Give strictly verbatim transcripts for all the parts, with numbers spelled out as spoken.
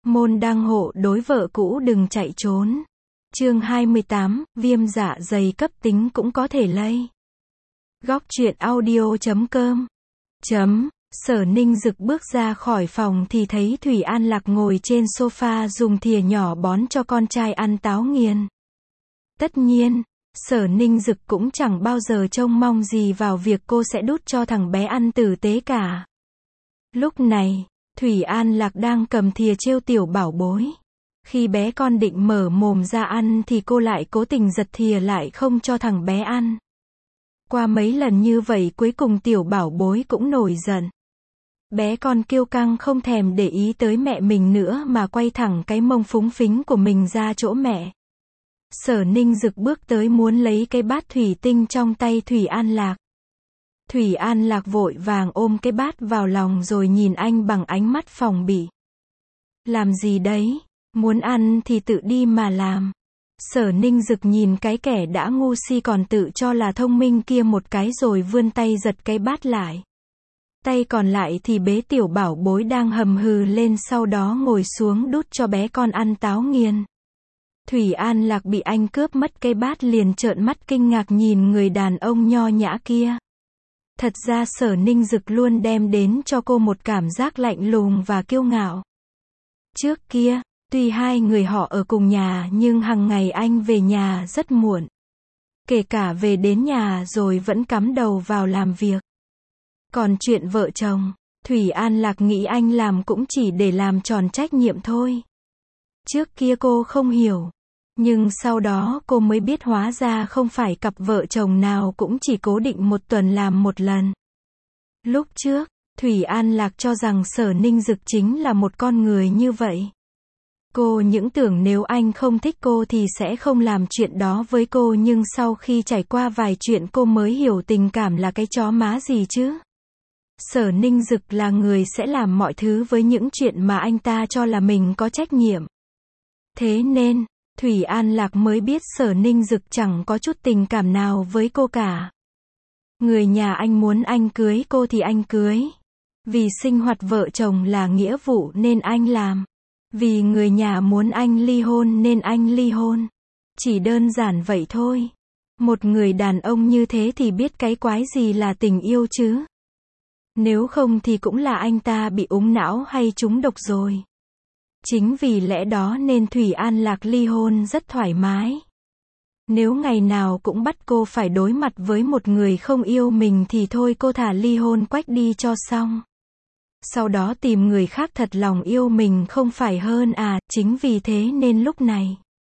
Môn đăng hộ đối vợ cũ đừng chạy trốn. Chương hai mươi tám, viêm dạ dày cấp tính cũng có thể lây. Góc truyện audio chấm com. Chấm. Sở Ninh Dực bước ra khỏi phòng thì thấy Thủy An Lạc ngồi trên sofa dùng thìa nhỏ bón cho con trai ăn táo nghiền. Tất nhiên, Sở Ninh Dực cũng chẳng bao giờ trông mong gì vào việc cô sẽ đút cho thằng bé ăn tử tế cả. Lúc này, Thủy An Lạc đang cầm thìa trêu tiểu bảo bối. Khi bé con định mở mồm ra ăn thì cô lại cố tình giật thìa lại không cho thằng bé ăn. Qua mấy lần như vậy cuối cùng tiểu bảo bối cũng nổi giận. Bé con kiêu căng không thèm để ý tới mẹ mình nữa mà quay thẳng cái mông phúng phính của mình ra chỗ mẹ. Sở Ninh Dực bước tới muốn lấy cái bát thủy tinh trong tay Thủy An Lạc. Thủy An Lạc vội vàng ôm cái bát vào lòng rồi nhìn anh bằng ánh mắt phòng bị. Làm gì đấy? Muốn ăn thì tự đi mà làm. Sở Ninh Dực nhìn cái kẻ đã ngu si còn tự cho là thông minh kia một cái rồi vươn tay giật cái bát lại. Tay còn lại thì bế tiểu bảo bối đang hầm hừ lên, sau đó ngồi xuống đút cho bé con ăn táo nghiền. Thủy An Lạc bị anh cướp mất cái bát liền trợn mắt kinh ngạc nhìn người đàn ông nho nhã kia. Thật ra Sở Ninh Dực luôn đem đến cho cô một cảm giác lạnh lùng và kiêu ngạo. Trước kia, tuy hai người họ ở cùng nhà nhưng hàng ngày anh về nhà rất muộn. Kể cả về đến nhà rồi vẫn cắm đầu vào làm việc. Còn chuyện vợ chồng, Thủy An Lạc nghĩ anh làm cũng chỉ để làm tròn trách nhiệm thôi. Trước kia cô không hiểu. Nhưng sau đó cô mới biết hóa ra không phải cặp vợ chồng nào cũng chỉ cố định một tuần làm một lần. Lúc trước, Thủy An Lạc cho rằng Sở Ninh Dực chính là một con người như vậy. Cô những tưởng nếu anh không thích cô thì sẽ không làm chuyện đó với cô, nhưng sau khi trải qua vài chuyện cô mới hiểu tình cảm là cái chó má gì chứ. Sở Ninh Dực là người sẽ làm mọi thứ với những chuyện mà anh ta cho là mình có trách nhiệm. Thế nên, Thủy An Lạc mới biết Sở Ninh Dực chẳng có chút tình cảm nào với cô cả. Người nhà anh muốn anh cưới cô thì anh cưới. Vì sinh hoạt vợ chồng là nghĩa vụ nên anh làm. Vì người nhà muốn anh ly hôn nên anh ly hôn. Chỉ đơn giản vậy thôi. Một người đàn ông như thế thì biết cái quái gì là tình yêu chứ. Nếu không thì cũng là anh ta bị úng não hay trúng độc rồi. Chính vì lẽ đó nên Thủy An Lạc ly hôn rất thoải mái. Nếu ngày nào cũng bắt cô phải đối mặt với một người không yêu mình thì thôi cô thả ly hôn quách đi cho xong. Sau đó tìm người khác thật lòng yêu mình không phải hơn à. Chính vì thế nên lúc này,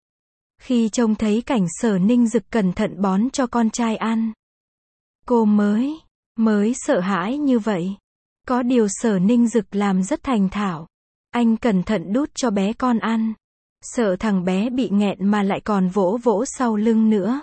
khi trông thấy cảnh Sở Ninh Dực cẩn thận bón cho con trai ăn, cô mới, mới sợ hãi như vậy. Có điều Sở Ninh Dực làm rất thành thạo. Anh cẩn thận đút cho bé con ăn. Sợ thằng bé bị nghẹn mà lại còn vỗ vỗ sau lưng nữa.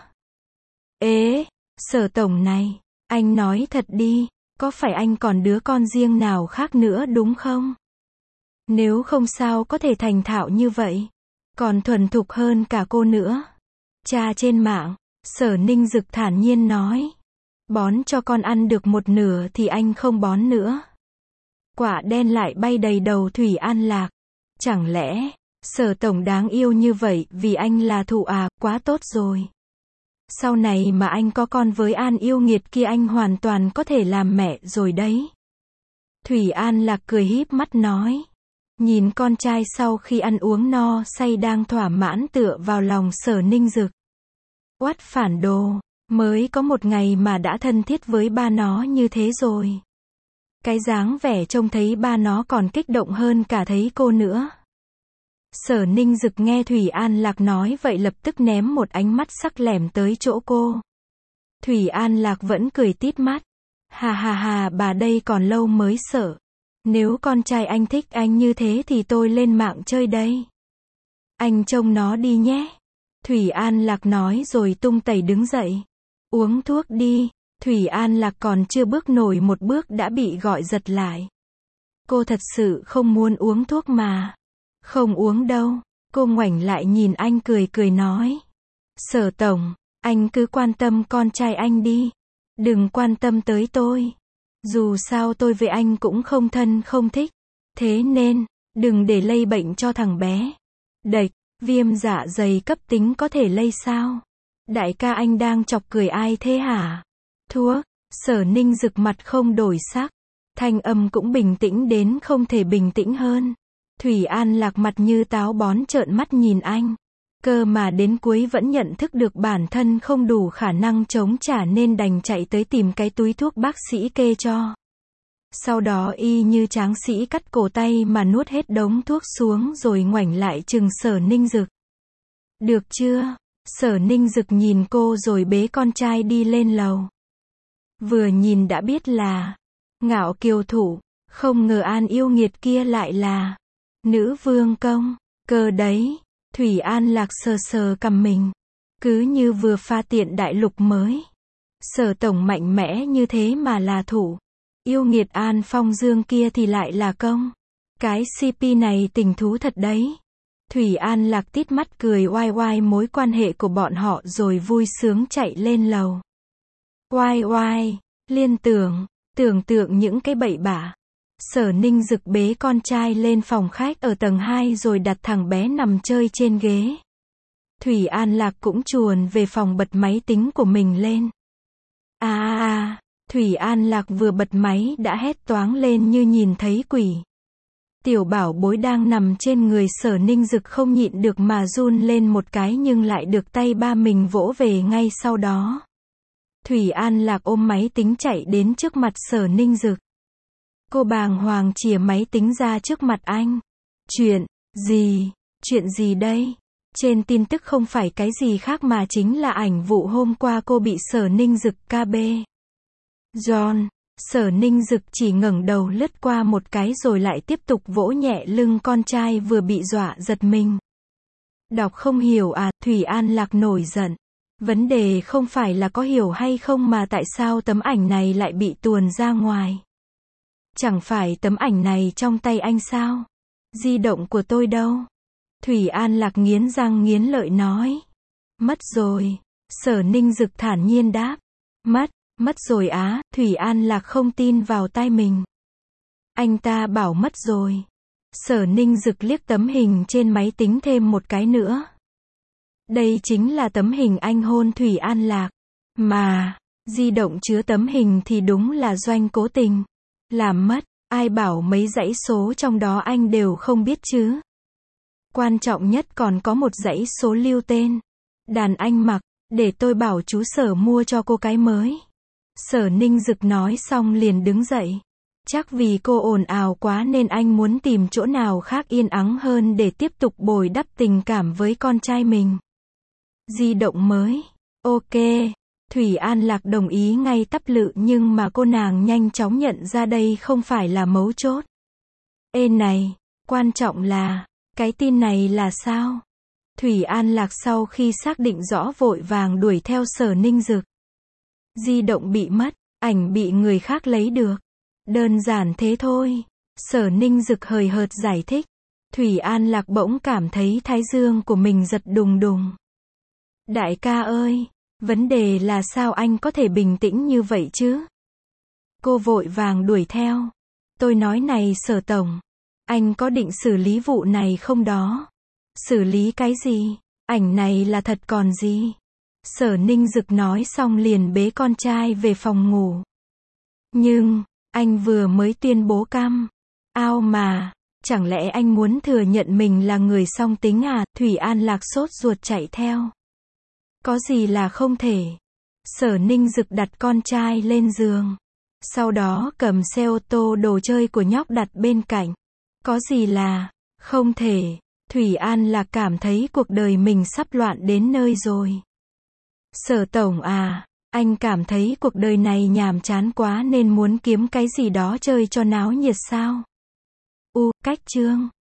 Ế, Sở tổng này, anh nói thật đi, có phải anh còn đứa con riêng nào khác nữa đúng không? Nếu không sao có thể thành thạo như vậy. Còn thuần thục hơn cả cô nữa. Tra trên mạng, Sở Ninh Dực thản nhiên nói. Bón cho con ăn được một nửa thì anh không bón nữa. Quả đen lại bay đầy đầu Thủy An Lạc. Chẳng lẽ, Sở tổng đáng yêu như vậy vì anh là thụ à, quá tốt rồi. Sau này mà anh có con với An yêu nghiệt kia anh hoàn toàn có thể làm mẹ rồi đấy. Thủy An Lạc cười híp mắt nói. Nhìn con trai sau khi ăn uống no say đang thỏa mãn tựa vào lòng Sở Ninh Dực. Oát phản đồ, mới có một ngày mà đã thân thiết với ba nó như thế rồi. Cái dáng vẻ trông thấy ba nó còn kích động hơn cả thấy cô nữa. Sở Ninh Dực nghe Thủy An Lạc nói vậy lập tức ném một ánh mắt sắc lẻm tới chỗ cô. Thủy An Lạc vẫn cười tít mắt. Hà hà hà, bà đây còn lâu mới sợ. Nếu con trai anh thích anh như thế thì tôi lên mạng chơi đây. Anh trông nó đi nhé. Thủy An Lạc nói rồi tung tẩy đứng dậy. Uống thuốc đi. Thủy An Lạc còn chưa bước nổi một bước đã bị gọi giật lại. Cô thật sự không muốn uống thuốc mà. Không uống đâu. Cô ngoảnh lại nhìn anh cười cười nói. Sở tổng, anh cứ quan tâm con trai anh đi. Đừng quan tâm tới tôi. Dù sao tôi với anh cũng không thân không thích. Thế nên, Đừng để lây bệnh cho thằng bé. Đệch, viêm dạ dày cấp tính có thể lây sao? Đại ca anh đang chọc cười ai thế hả? Thuốc, Sở Ninh Dực mặt không đổi sắc. Thanh âm cũng bình tĩnh đến không thể bình tĩnh hơn. Thủy An Lạc mặt như táo bón trợn mắt nhìn anh. Cơ mà đến cuối vẫn nhận thức được bản thân không đủ khả năng chống trả nên đành chạy tới tìm cái túi thuốc bác sĩ kê cho. Sau đó y như tráng sĩ cắt cổ tay mà nuốt hết đống thuốc xuống rồi ngoảnh lại chừng Sở Ninh Dực. Được chưa? Sở Ninh Dực nhìn cô rồi bế con trai đi lên lầu. Vừa nhìn đã biết là Ngạo Kiều thủ, không ngờ An yêu nghiệt kia lại là nữ vương công, cơ đấy. Thủy An Lạc sờ sờ cằm mình, cứ như vừa pha tiện đại lục mới. Sở tổng mạnh mẽ như thế mà là thủ, yêu nghiệt An Phong Dương kia thì lại là công. Cái xê pê này tình thú thật đấy. Thủy An Lạc tít mắt cười oai oai mối quan hệ của bọn họ rồi vui sướng chạy lên lầu. Oai oai, liên tưởng, tưởng tượng những cái bậy bạ. Sở Ninh Dực bế con trai lên phòng khách ở tầng hai rồi đặt thằng bé nằm chơi trên ghế. Thủy An Lạc cũng chuồn về phòng bật máy tính của mình lên. À à à, Thủy An Lạc vừa bật máy đã hét toáng lên như nhìn thấy quỷ. Tiểu bảo bối đang nằm trên người Sở Ninh Dực không nhịn được mà run lên một cái nhưng lại được tay ba mình vỗ về ngay sau đó. Thủy An Lạc ôm máy tính chạy đến trước mặt Sở Ninh Dực. Cô bàng hoàng chìa máy tính ra trước mặt anh. Chuyện gì? Chuyện gì đây? Trên tin tức không phải cái gì khác mà chính là ảnh vụ hôm qua cô bị Sở Ninh Dực ca bê. John, Sở Ninh Dực chỉ ngẩng đầu lướt qua một cái rồi lại tiếp tục vỗ nhẹ lưng con trai vừa bị dọa giật mình. Đọc không hiểu à? Thủy An Lạc nổi giận. Vấn đề không phải là có hiểu hay không mà tại sao tấm ảnh này lại bị tuồn ra ngoài. Chẳng phải tấm ảnh này trong tay anh sao? Di động của tôi đâu? Thủy An Lạc nghiến răng nghiến lợi nói. Mất rồi. Sở Ninh Dực thản nhiên đáp. Mất, mất rồi á. Thủy An Lạc không tin vào tai mình. Anh ta bảo mất rồi. Sở Ninh Dực liếc tấm hình trên máy tính thêm một cái nữa. Đây chính là tấm hình anh hôn Thủy An Lạc. Mà, di động chứa tấm hình thì đúng là Doanh cố tình làm mất, ai bảo mấy dãy số trong đó anh đều không biết chứ. Quan trọng nhất còn có một dãy số lưu tên. Đàn anh mặc, để tôi bảo chú Sở mua cho cô cái mới. Sở Ninh Dực nói xong liền đứng dậy. Chắc vì cô ồn ào quá nên anh muốn tìm chỗ nào khác yên ắng hơn để tiếp tục bồi đắp tình cảm với con trai mình. Di động mới. Ok. Thủy An Lạc đồng ý ngay tắp lự nhưng mà cô nàng nhanh chóng nhận ra đây không phải là mấu chốt. Ê này, quan trọng là, cái tin này là sao? Thủy An Lạc sau khi xác định rõ vội vàng đuổi theo Sở Ninh Dực. Di động bị mất, ảnh bị người khác lấy được. Đơn giản thế thôi. Sở Ninh Dực hời hợt giải thích. Thủy An Lạc bỗng cảm thấy thái dương của mình giật đùng đùng. Đại ca ơi! Vấn đề là sao anh có thể bình tĩnh như vậy chứ? Cô vội vàng đuổi theo. Tôi nói này Sở tổng, anh có định xử lý vụ này không đó? Xử lý cái gì? Ảnh này là thật còn gì? Sở Ninh Dực nói xong liền bế con trai về phòng ngủ. Nhưng, anh vừa mới tuyên bố cam. Ao mà, chẳng lẽ anh muốn thừa nhận mình là người song tính à? Thủy An Lạc sốt ruột chạy theo. Có gì là không thể? Sở Ninh Dực đặt con trai lên giường. Sau đó cầm xe ô tô đồ chơi của nhóc đặt bên cạnh. Có gì là không thể? Thủy An Lạc cảm thấy cuộc đời mình sắp loạn đến nơi rồi. Sở tổng à, anh cảm thấy cuộc đời này nhàm chán quá nên muốn kiếm cái gì đó chơi cho náo nhiệt sao? U, cách chương.